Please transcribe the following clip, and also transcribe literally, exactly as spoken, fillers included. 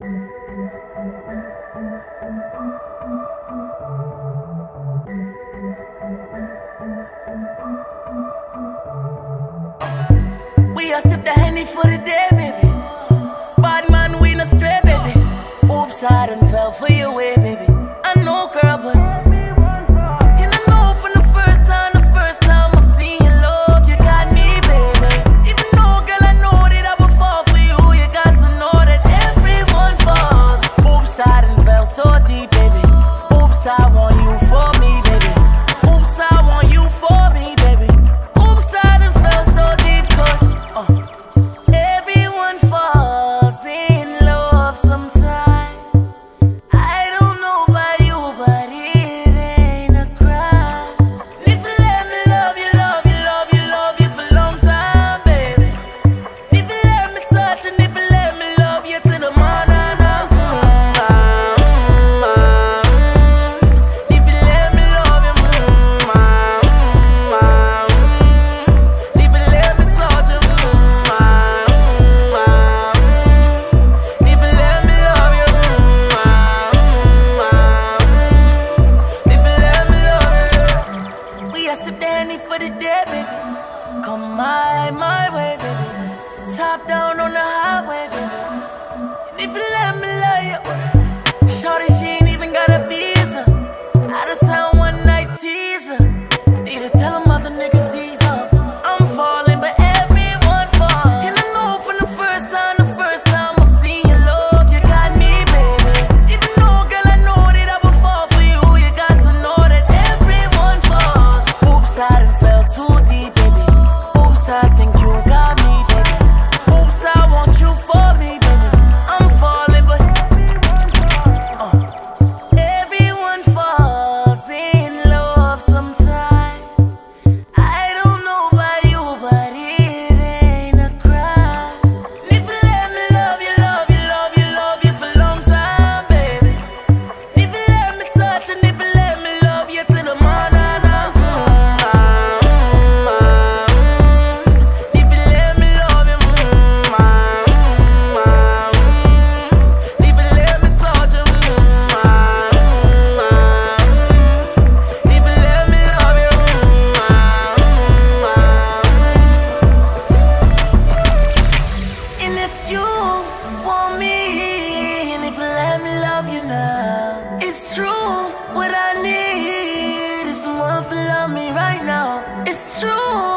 We a sip the Henny for the day, baby. Bad man, we no stray, baby. Oops, I done fell for your way, baby. I know, girl, but and I know from the first time, the first time I seen your love, you got me, baby. Even though, girl, I know that I would fall for you, you got to know that everyone falls. Oops, I done fell so deep, baby. Oops, I want you for me, baby. Oops, I want you for me, baby. Oops, I done fell so deep, cause uh, everyone falls in love sometime. I don't know about you, but it ain't a crime. And if you let me love you, love you, love you, love you for a long time, baby. And if you let me touch and if you let me love you to the morning, mm, mm, mm, mm. If you let me love you, mm, mm, mm, mm. If you let me touch you, mm, mm, mm, mm. If you let me love you, mm, mm, mm. If you let me love you. We a sip the Henny for the day, baby. Come my, my way, baby. Top down on the highway, baby. And if you let me love you, shorty, she ain't even got a visa. Out of town one night teaser. Need to tell them other niggas he's up. I'm falling, but everyone falls. And I know from the first time, the first time I seen your love, you got me, baby. Even though, girl, I know that I would fall for you, you got to know that everyone falls. Oops, I done fell too deep, baby. Oops, I think you got me, baby. Oops, I want you for me, baby. I'm falling, but uh, everyone falls in love sometime. I don't know about you, but it ain't a crime. And if you let me love you, love you, love you, love you for a long time, baby. And if you let me touch and if you let me love you to the morning, mm, mm, mm, mm. If you let me love you, mm, mm, mm, mm. If you let me touch you, mm, mm, mm. If you let me love you, mm, mm, mm. And if you want me, and if you let me love you now, it's true. What I need is someone to love me right now. It's true.